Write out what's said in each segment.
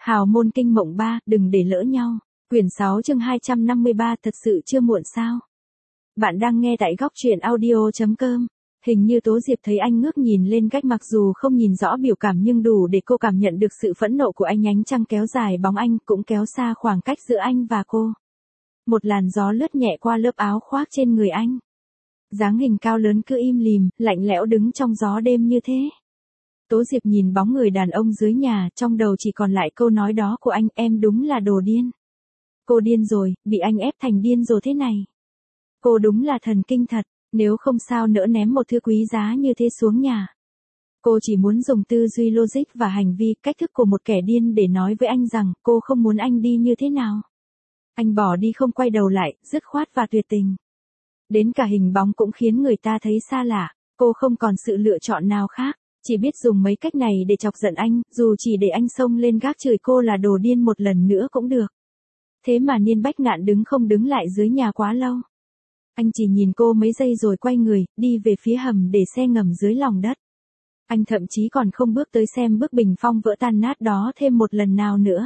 Hào môn kinh mộng 3, đừng để lỡ nhau. Quyển 6 chương 253, thật sự chưa muộn sao? Bạn đang nghe tại góc truyện audio.com. Hình như Tố Diệp thấy anh ngước nhìn lên cách, mặc dù không nhìn rõ biểu cảm nhưng đủ để cô cảm nhận được sự phẫn nộ của anh. Ánh trăng kéo dài bóng anh, cũng kéo xa khoảng cách giữa anh và cô. Một làn gió lướt nhẹ qua lớp áo khoác trên người anh. Dáng hình cao lớn cứ im lìm, lạnh lẽo đứng trong gió đêm như thế. Tố Diệp nhìn bóng người đàn ông dưới nhà, trong đầu chỉ còn lại câu nói đó của anh, em đúng là đồ điên. Cô điên rồi, bị anh ép thành điên rồi thế này. Cô đúng là thần kinh thật, nếu không sao nỡ ném một thứ quý giá như thế xuống nhà. Cô chỉ muốn dùng tư duy logic và hành vi, cách thức của một kẻ điên để nói với anh rằng cô không muốn anh đi như thế nào. Anh bỏ đi không quay đầu lại, dứt khoát và tuyệt tình. Đến cả hình bóng cũng khiến người ta thấy xa lạ, cô không còn sự lựa chọn nào khác. Chỉ biết dùng mấy cách này để chọc giận anh, dù chỉ để anh xông lên gác chửi cô là đồ điên một lần nữa cũng được. Thế mà Niên Bách Ngạn đứng không đứng lại dưới nhà quá lâu. Anh chỉ nhìn cô mấy giây rồi quay người, đi về phía hầm để xe ngầm dưới lòng đất. Anh thậm chí còn không bước tới xem bức bình phong vỡ tan nát đó thêm một lần nào nữa.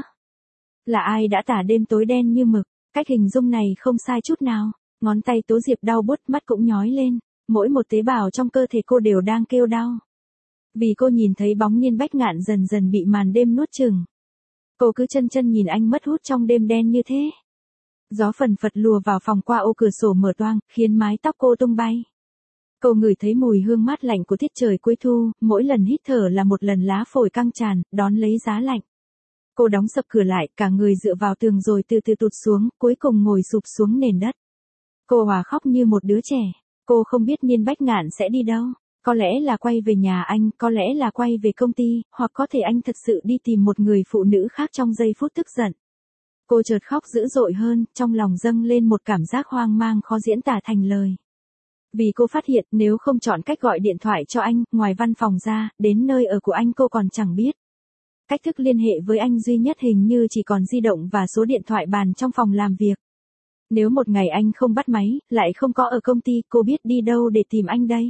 Là ai đã tả đêm tối đen như mực, cách hình dung này không sai chút nào. Ngón tay Tố Diệp đau buốt, mắt cũng nhói lên, mỗi một tế bào trong cơ thể cô đều đang kêu đau. Vì cô nhìn thấy bóng Niên Bách Ngạn dần dần bị màn đêm nuốt chửng. Cô cứ chân chân nhìn anh mất hút trong đêm đen như thế. Gió phần phật lùa vào phòng qua ô cửa sổ mở toang, khiến mái tóc cô tung bay. Cô ngửi thấy mùi hương mát lạnh của tiết trời cuối thu, mỗi lần hít thở là một lần lá phổi căng tràn, đón lấy giá lạnh. Cô đóng sập cửa lại, cả người dựa vào tường rồi từ từ tụt xuống, cuối cùng ngồi sụp xuống nền đất. Cô hòa khóc như một đứa trẻ. Cô không biết Niên Bách Ngạn sẽ đi đâu. Có lẽ là quay về nhà anh, có lẽ là quay về công ty, hoặc có thể anh thật sự đi tìm một người phụ nữ khác trong giây phút tức giận. Cô chợt khóc dữ dội hơn, trong lòng dâng lên một cảm giác hoang mang khó diễn tả thành lời. Vì cô phát hiện nếu không chọn cách gọi điện thoại cho anh, ngoài văn phòng ra, đến nơi ở của anh cô còn chẳng biết. Cách thức liên hệ với anh duy nhất hình như chỉ còn di động và số điện thoại bàn trong phòng làm việc. Nếu một ngày anh không bắt máy, lại không có ở công ty, cô biết đi đâu để tìm anh đây?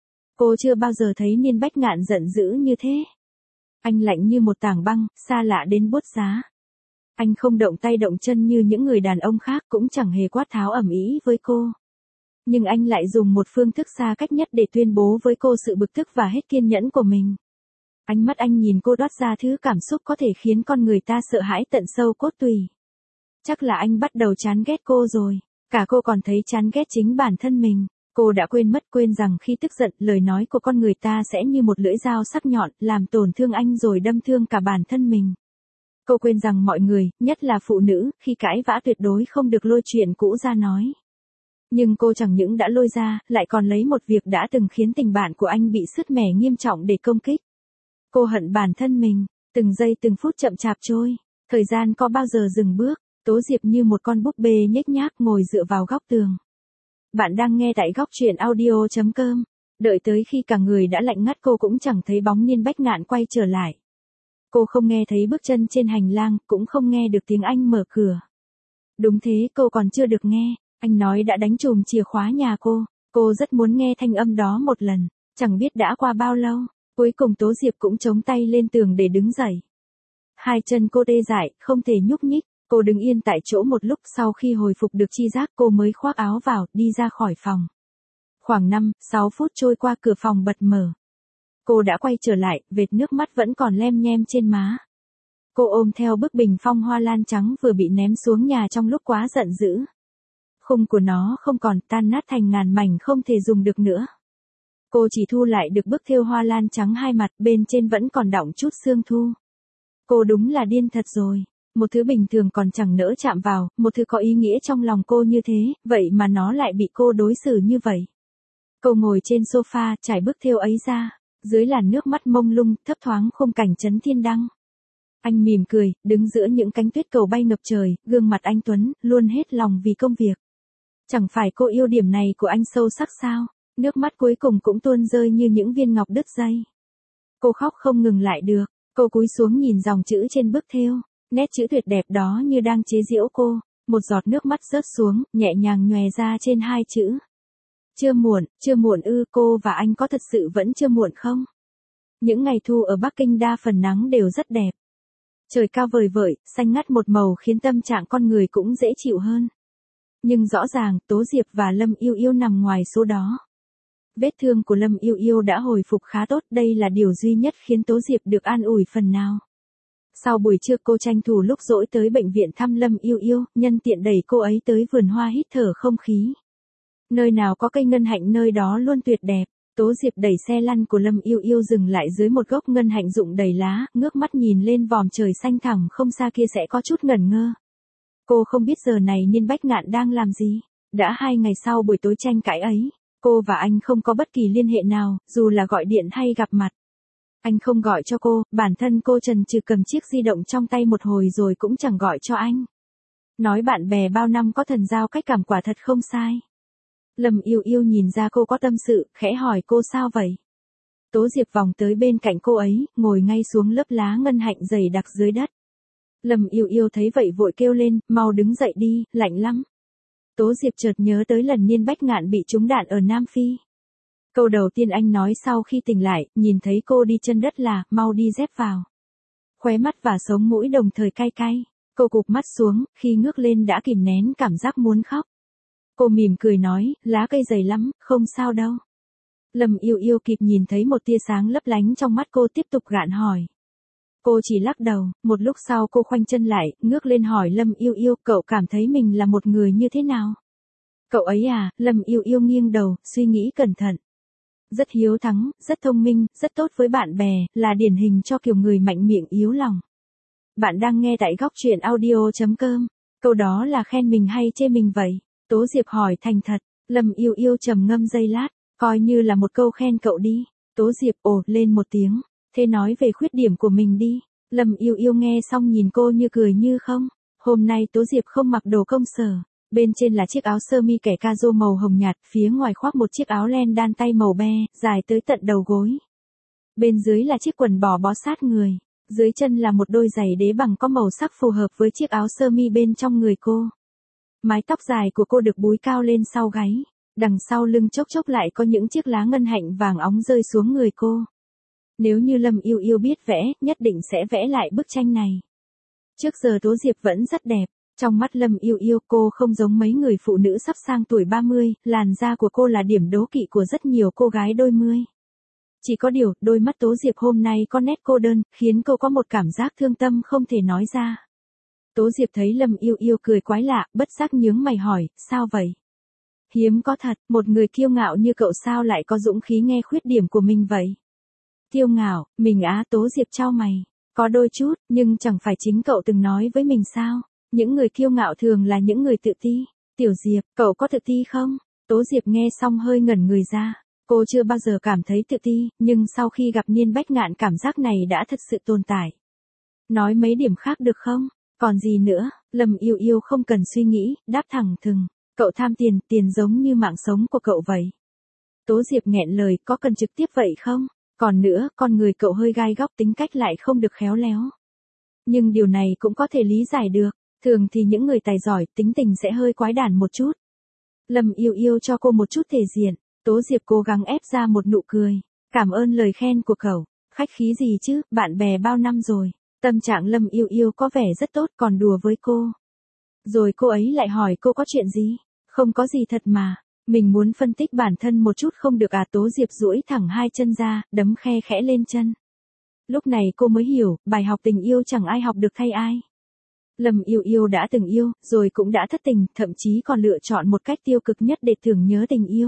Cô chưa bao giờ thấy Niên Bách Ngạn giận dữ như thế. Anh lạnh như một tảng băng, xa lạ đến buốt giá. Anh không động tay động chân như những người đàn ông khác, cũng chẳng hề quát tháo ầm ĩ với cô. Nhưng anh lại dùng một phương thức xa cách nhất để tuyên bố với cô sự bực tức và hết kiên nhẫn của mình. Ánh mắt anh nhìn cô toát ra thứ cảm xúc có thể khiến con người ta sợ hãi tận sâu cốt tủy. Chắc là anh bắt đầu chán ghét cô rồi. Cả cô còn thấy chán ghét chính bản thân mình. Cô đã quên rằng khi tức giận, lời nói của con người ta sẽ như một lưỡi dao sắc nhọn, làm tổn thương anh rồi đâm thương cả bản thân mình. Cô quên rằng mọi người, nhất là phụ nữ, khi cãi vã tuyệt đối không được lôi chuyện cũ ra nói. Nhưng cô chẳng những đã lôi ra, lại còn lấy một việc đã từng khiến tình bạn của anh bị sứt mẻ nghiêm trọng để công kích. Cô hận bản thân mình, từng giây từng phút chậm chạp trôi, thời gian có bao giờ dừng bước. Tố Diệp như một con búp bê nhếch nhác ngồi dựa vào góc tường. Bạn đang nghe tại góc truyện audio.com. Đợi tới khi cả người đã lạnh ngắt cô cũng chẳng thấy bóng Niên Bách Ngạn quay trở lại. Cô không nghe thấy bước chân trên hành lang, cũng không nghe được tiếng anh mở cửa. Đúng thế, cô còn chưa được nghe. Anh nói đã đánh chùm chìa khóa nhà cô. Cô rất muốn nghe thanh âm đó một lần. Chẳng biết đã qua bao lâu. Cuối cùng Tố Diệp cũng chống tay lên tường để đứng dậy. Hai chân cô tê dại, không thể nhúc nhích. Cô đứng yên tại chỗ một lúc, sau khi hồi phục được tri giác cô mới khoác áo vào, đi ra khỏi phòng. Khoảng 5-6 phút trôi qua, cửa phòng bật mở. Cô đã quay trở lại, vệt nước mắt vẫn còn lem nhem trên má. Cô ôm theo bức bình phong hoa lan trắng vừa bị ném xuống nhà trong lúc quá giận dữ. Khung của nó không còn, tan nát thành ngàn mảnh không thể dùng được nữa. Cô chỉ thu lại được bức thêu hoa lan trắng hai mặt, bên trên vẫn còn đọng chút sương thu. Cô đúng là điên thật rồi. Một thứ bình thường còn chẳng nỡ chạm vào, một thứ có ý nghĩa trong lòng cô như thế, vậy mà nó lại bị cô đối xử như vậy. Cô ngồi trên sofa, trải bức thêu ấy ra, dưới làn nước mắt mông lung, thấp thoáng khung cảnh trấn thiên đăng. Anh mỉm cười, đứng giữa những cánh tuyết cầu bay ngập trời, gương mặt anh tuấn, luôn hết lòng vì công việc. Chẳng phải cô yêu điểm này của anh sâu sắc sao? Nước mắt cuối cùng cũng tuôn rơi như những viên ngọc đứt dây. Cô khóc không ngừng lại được, cô cúi xuống nhìn dòng chữ trên bức thêu. Nét chữ tuyệt đẹp đó như đang chế giễu cô, một giọt nước mắt rớt xuống, nhẹ nhàng nhòe ra trên hai chữ. Chưa muộn ư, cô và anh có thật sự vẫn chưa muộn không? Những ngày thu ở Bắc Kinh đa phần nắng đều rất đẹp. Trời cao vời vợi, xanh ngắt một màu khiến tâm trạng con người cũng dễ chịu hơn. Nhưng rõ ràng, Tố Diệp và Lâm Yêu Yêu nằm ngoài số đó. Vết thương của Lâm Yêu Yêu đã hồi phục khá tốt, đây là điều duy nhất khiến Tố Diệp được an ủi phần nào. Sau buổi trưa cô tranh thủ lúc rỗi tới bệnh viện thăm Lâm Yêu Yêu, nhân tiện đẩy cô ấy tới vườn hoa hít thở không khí. Nơi nào có cây ngân hạnh nơi đó luôn tuyệt đẹp. Tố Diệp đẩy xe lăn của Lâm Yêu Yêu dừng lại dưới một gốc ngân hạnh rụng đầy lá, ngước mắt nhìn lên vòm trời xanh thẳm không xa kia sẽ có chút ngẩn ngơ. Cô không biết giờ này Niên Bách Ngạn đang làm gì. Đã 2 ngày sau buổi tối tranh cãi ấy, cô và anh không có bất kỳ liên hệ nào, dù là gọi điện hay gặp mặt. Anh không gọi cho cô, bản thân cô chần chừ cầm chiếc di động trong tay một hồi rồi cũng chẳng gọi cho anh. Nói bạn bè bao năm có thần giao cách cảm quả thật không sai. Lâm Yêu Yêu nhìn ra cô có tâm sự, khẽ hỏi cô sao vậy. Tố Diệp vòng tới bên cạnh cô ấy, ngồi ngay xuống lớp lá ngân hạnh dày đặc dưới đất. Lâm Yêu Yêu thấy vậy vội kêu lên, mau đứng dậy đi, lạnh lắm. Tố Diệp chợt nhớ tới lần Niên Bách Ngạn bị trúng đạn ở Nam Phi. Câu đầu tiên anh nói sau khi tỉnh lại, nhìn thấy cô đi chân đất là, mau đi dép vào. Khóe mắt và sống mũi đồng thời cay cay. Cô cụp mắt xuống, khi ngước lên đã kìm nén cảm giác muốn khóc. Cô mỉm cười nói, lá cây dày lắm, không sao đâu. Lâm Yêu Yêu kịp nhìn thấy một tia sáng lấp lánh trong mắt cô tiếp tục gạn hỏi. Cô chỉ lắc đầu, một lúc sau cô khoanh chân lại, ngước lên hỏi Lâm Yêu Yêu, cậu cảm thấy mình là một người như thế nào? Cậu ấy à, Lâm Yêu Yêu nghiêng đầu, suy nghĩ cẩn thận. Rất hiếu thắng, rất thông minh, rất tốt với bạn bè, là điển hình cho kiểu người mạnh miệng yếu lòng. Bạn đang nghe tại góc truyện audio.com. Câu đó là khen mình hay chê mình vậy? Tố Diệp hỏi thành thật. Lâm Yêu Yêu trầm ngâm giây lát, coi như là một câu khen cậu đi. Tố Diệp ồ lên một tiếng. Thế nói về khuyết điểm của mình đi. Lâm Yêu Yêu nghe xong nhìn cô như cười như không. Hôm nay Tố Diệp không mặc đồ công sở. Bên trên là chiếc áo sơ mi kẻ caro màu hồng nhạt, phía ngoài khoác một chiếc áo len đan tay màu be, dài tới tận đầu gối. Bên dưới là chiếc quần bò bó sát người. Dưới chân là một đôi giày đế bằng có màu sắc phù hợp với chiếc áo sơ mi bên trong người cô. Mái tóc dài của cô được búi cao lên sau gáy. Đằng sau lưng chốc chốc lại có những chiếc lá ngân hạnh vàng óng rơi xuống người cô. Nếu như Lâm Yêu Yêu biết vẽ, nhất định sẽ vẽ lại bức tranh này. Trước giờ Tố Diệp vẫn rất đẹp. Trong mắt Lâm Yêu Yêu cô không giống mấy người phụ nữ sắp sang tuổi 30, làn da của cô là điểm đố kỵ của rất nhiều cô gái đôi mươi. Chỉ có điều, đôi mắt Tố Diệp hôm nay có nét cô đơn, khiến cô có một cảm giác thương tâm không thể nói ra. Tố Diệp thấy Lâm Yêu Yêu cười quái lạ, bất giác nhướng mày hỏi, sao vậy? Hiếm có thật, một người kiêu ngạo như cậu sao lại có dũng khí nghe khuyết điểm của mình vậy? Kiêu ngạo, mình á? Tố Diệp chau mày. Có đôi chút, nhưng chẳng phải chính cậu từng nói với mình sao? Những người kiêu ngạo thường là những người tự ti. Tiểu Diệp, cậu có tự ti không? Tố Diệp nghe xong hơi ngẩn người ra. Cô chưa bao giờ cảm thấy tự ti, nhưng sau khi gặp Niên Bách Ngạn cảm giác này đã thật sự tồn tại. Nói mấy điểm khác được không? Còn gì nữa? Lâm Yêu Yêu không cần suy nghĩ, đáp thẳng thừng. Cậu tham tiền, tiền giống như mạng sống của cậu vậy. Tố Diệp nghẹn lời, có cần trực tiếp vậy không? Còn nữa, con người cậu hơi gai góc, tính cách lại không được khéo léo. Nhưng điều này cũng có thể lý giải được. Thường thì những người tài giỏi, tính tình sẽ hơi quái đản một chút. Lâm Yêu Yêu cho cô một chút thể diện. Tố Diệp cố gắng ép ra một nụ cười. Cảm ơn lời khen của cậu. Khách khí gì chứ, bạn bè bao năm rồi. Tâm trạng Lâm Yêu Yêu có vẻ rất tốt, còn đùa với cô. Rồi cô ấy lại hỏi cô có chuyện gì? Không có gì thật mà. Mình muốn phân tích bản thân một chút không được à? Tố Diệp duỗi thẳng hai chân ra, đấm khe khẽ lên chân. Lúc này cô mới hiểu, bài học tình yêu chẳng ai học được thay ai. Lâm Yêu Yêu đã từng yêu, rồi cũng đã thất tình, thậm chí còn lựa chọn một cách tiêu cực nhất để tưởng nhớ tình yêu.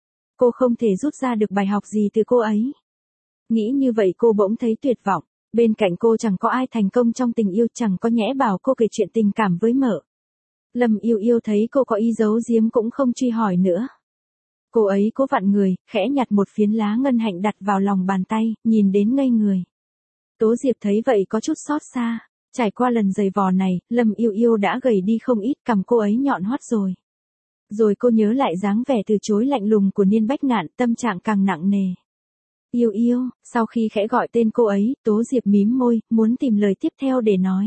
Cô không thể rút ra được bài học gì từ cô ấy. Nghĩ như vậy cô bỗng thấy tuyệt vọng. Bên cạnh cô chẳng có ai thành công trong tình yêu, chẳng có nhẽ bảo cô kể chuyện tình cảm với mợ. Lâm Yêu Yêu thấy cô có ý giấu giếm cũng không truy hỏi nữa. Cô ấy cố vặn người, khẽ nhặt một phiến lá ngân hạnh đặt vào lòng bàn tay, nhìn đến ngây người. Tố Diệp thấy vậy có chút xót xa. Trải qua lần giày vò này, Lâm Yêu Yêu đã gầy đi không ít, cằm cô ấy nhọn hoắt rồi. Rồi cô nhớ lại dáng vẻ từ chối lạnh lùng của Niên Bách Ngạn, tâm trạng càng nặng nề. Yêu Yêu, sau khi khẽ gọi tên cô ấy, Tố Diệp mím môi, muốn tìm lời tiếp theo để nói.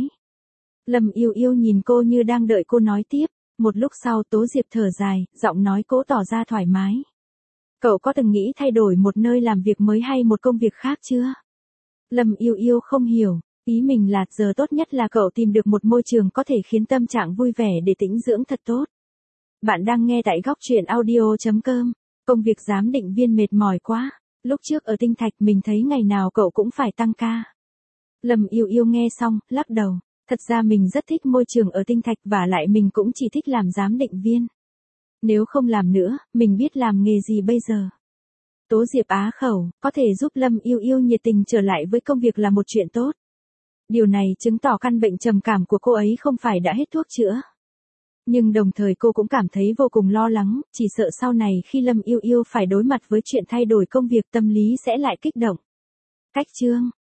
Lâm Yêu Yêu nhìn cô như đang đợi cô nói tiếp. Một lúc sau Tố Diệp thở dài, giọng nói cố tỏ ra thoải mái. Cậu có từng nghĩ thay đổi một nơi làm việc mới hay một công việc khác chưa? Lâm Yêu Yêu không hiểu. Ý mình là giờ tốt nhất là cậu tìm được một môi trường có thể khiến tâm trạng vui vẻ để tĩnh dưỡng thật tốt. Bạn đang nghe tại góc truyện audio.com. Công việc giám định viên mệt mỏi quá. Lúc trước ở Tinh Thạch mình thấy ngày nào cậu cũng phải tăng ca. Lâm Yêu Yêu nghe xong, lắc đầu. Thật ra mình rất thích môi trường ở Tinh Thạch và lại mình cũng chỉ thích làm giám định viên. Nếu không làm nữa, mình biết làm nghề gì bây giờ. Tố Diệp á khẩu, có thể giúp Lâm Yêu Yêu nhiệt tình trở lại với công việc là một chuyện tốt. Điều này chứng tỏ căn bệnh trầm cảm của cô ấy không phải đã hết thuốc chữa. Nhưng đồng thời cô cũng cảm thấy vô cùng lo lắng, chỉ sợ sau này khi Lâm Yêu Yêu phải đối mặt với chuyện thay đổi công việc tâm lý sẽ lại kích động. Cách chương